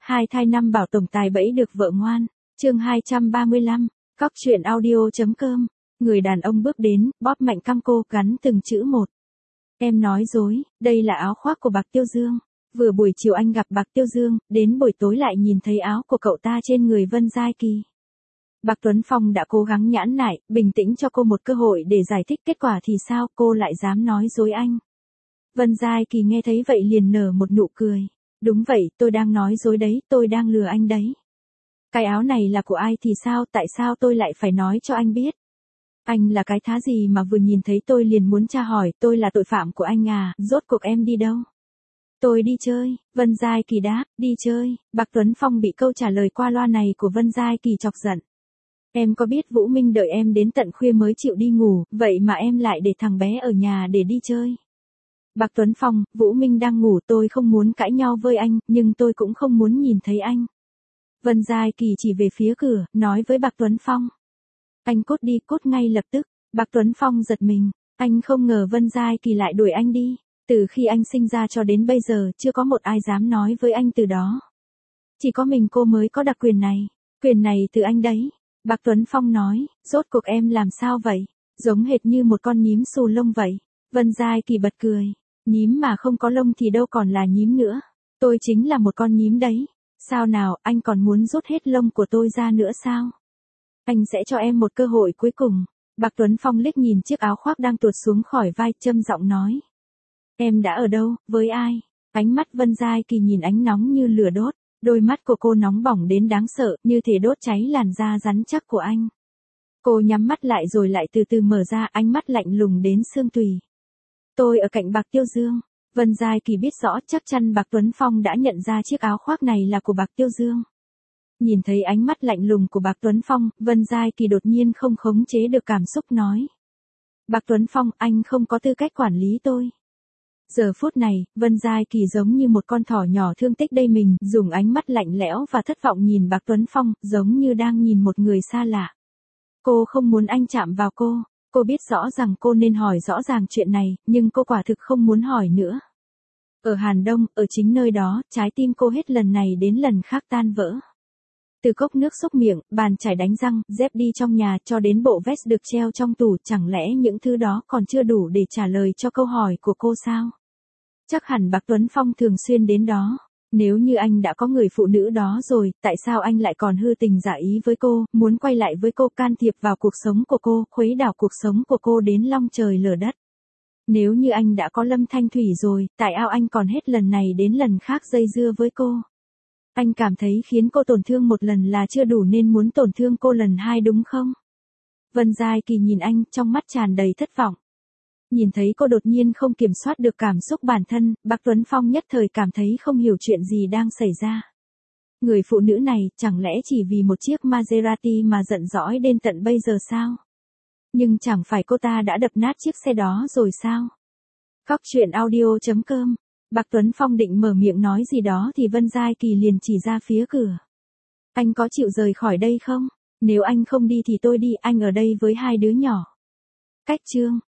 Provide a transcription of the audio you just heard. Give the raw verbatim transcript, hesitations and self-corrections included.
Hai thai năm bảo tổng tài bẫy được vợ ngoan. Chương hai trăm ba mươi lăm, cóc truyện audio.com. Người đàn ông bước đến, bóp mạnh cằm cô, gắn từng chữ một. Em nói dối, đây là áo khoác của Bạc Tiêu Dương. Vừa buổi chiều anh gặp Bạc Tiêu Dương, đến buổi tối lại nhìn thấy áo của cậu ta trên người Vân Giai Kỳ. Bạc Tuấn Phong đã cố gắng nhãn nại, bình tĩnh cho cô một cơ hội để giải thích, kết quả thì sao, cô lại dám nói dối anh. Vân Giai Kỳ nghe thấy vậy liền nở một nụ cười. Đúng vậy, tôi đang nói dối đấy, tôi đang lừa anh đấy. Cái áo này là của ai thì sao, tại sao tôi lại phải nói cho anh biết? Anh là cái thá gì mà vừa nhìn thấy tôi liền muốn tra hỏi, tôi là tội phạm của anh à, rốt cuộc em đi đâu? Tôi đi chơi, Vân Giai Kỳ đáp, đi chơi. Bạc Tuấn Phong bị câu trả lời qua loa này của Vân Giai Kỳ chọc giận. Em có biết Vũ Minh đợi em đến tận khuya mới chịu đi ngủ, vậy mà em lại để thằng bé ở nhà để đi chơi. Bạc Tuấn Phong, Vũ Minh đang ngủ, tôi không muốn cãi nhau với anh, nhưng tôi cũng không muốn nhìn thấy anh. Vân Giai Kỳ chỉ về phía cửa, nói với Bạc Tuấn Phong. Anh cút đi, cút ngay lập tức. Bạc Tuấn Phong giật mình, anh không ngờ Vân Giai Kỳ lại đuổi anh đi. Từ khi anh sinh ra cho đến bây giờ, chưa có một ai dám nói với anh từ đó. Chỉ có mình cô mới có đặc quyền này. Quyền này từ anh đấy. Bạc Tuấn Phong nói, rốt cuộc em làm sao vậy? Giống hệt như một con nhím xù lông vậy. Vân Giai Kỳ bật cười. Nhím mà không có lông thì đâu còn là nhím nữa. Tôi chính là một con nhím đấy. Sao nào, anh còn muốn rút hết lông của tôi ra nữa sao? Anh sẽ cho em một cơ hội cuối cùng. Bạc Tuấn Phong liếc nhìn chiếc áo khoác đang tuột xuống khỏi vai, châm giọng nói. Em đã ở đâu, với ai? Ánh mắt Vân Giai Kỳ nhìn ánh nóng như lửa đốt. Đôi mắt của cô nóng bỏng đến đáng sợ, như thể đốt cháy làn da rắn chắc của anh. Cô nhắm mắt lại rồi lại từ từ mở ra, ánh mắt lạnh lùng đến xương tủy. Tôi ở cạnh Bạc Tiêu Dương. Vân Giai Kỳ biết rõ chắc chắn Bạc Tuấn Phong đã nhận ra chiếc áo khoác này là của Bạc Tiêu Dương. Nhìn thấy ánh mắt lạnh lùng của Bạc Tuấn Phong, Vân Giai Kỳ đột nhiên không khống chế được cảm xúc nói. Bạc Tuấn Phong, anh không có tư cách quản lý tôi. Giờ phút này, Vân Giai Kỳ giống như một con thỏ nhỏ thương tích đầy mình, dùng ánh mắt lạnh lẽo và thất vọng nhìn Bạc Tuấn Phong, giống như đang nhìn một người xa lạ. Cô không muốn anh chạm vào cô. Cô biết rõ rằng cô nên hỏi rõ ràng chuyện này, nhưng cô quả thực không muốn hỏi nữa. Ở Hàn Đông, ở chính nơi đó, trái tim cô hết lần này đến lần khác tan vỡ. Từ cốc nước xúc miệng, bàn chải đánh răng, dép đi trong nhà, cho đến bộ vest được treo trong tủ, chẳng lẽ những thứ đó còn chưa đủ để trả lời cho câu hỏi của cô sao? Chắc hẳn Bạc Tuấn Phong thường xuyên đến đó. Nếu như anh đã có người phụ nữ đó rồi, tại sao anh lại còn hư tình giả ý với cô, muốn quay lại với cô, can thiệp vào cuộc sống của cô, khuấy đảo cuộc sống của cô đến long trời lở đất? Nếu như anh đã có Lâm Thanh Thủy rồi, tại sao anh còn hết lần này đến lần khác dây dưa với cô? Anh cảm thấy khiến cô tổn thương một lần là chưa đủ nên muốn tổn thương cô lần hai đúng không? Vân Giai Kỳ nhìn anh, trong mắt tràn đầy thất vọng. Nhìn thấy cô đột nhiên không kiểm soát được cảm xúc bản thân, Bạc Tuấn Phong nhất thời cảm thấy không hiểu chuyện gì đang xảy ra. Người phụ nữ này, chẳng lẽ chỉ vì một chiếc Maserati mà giận dỗi đến tận bây giờ sao? Nhưng chẳng phải cô ta đã đập nát chiếc xe đó rồi sao? Cóc truyện audio.com. Bạc Tuấn Phong định mở miệng nói gì đó thì Vân Giai Kỳ liền chỉ ra phía cửa. Anh có chịu rời khỏi đây không? Nếu anh không đi thì tôi đi, anh ở đây với hai đứa nhỏ. Cách chương.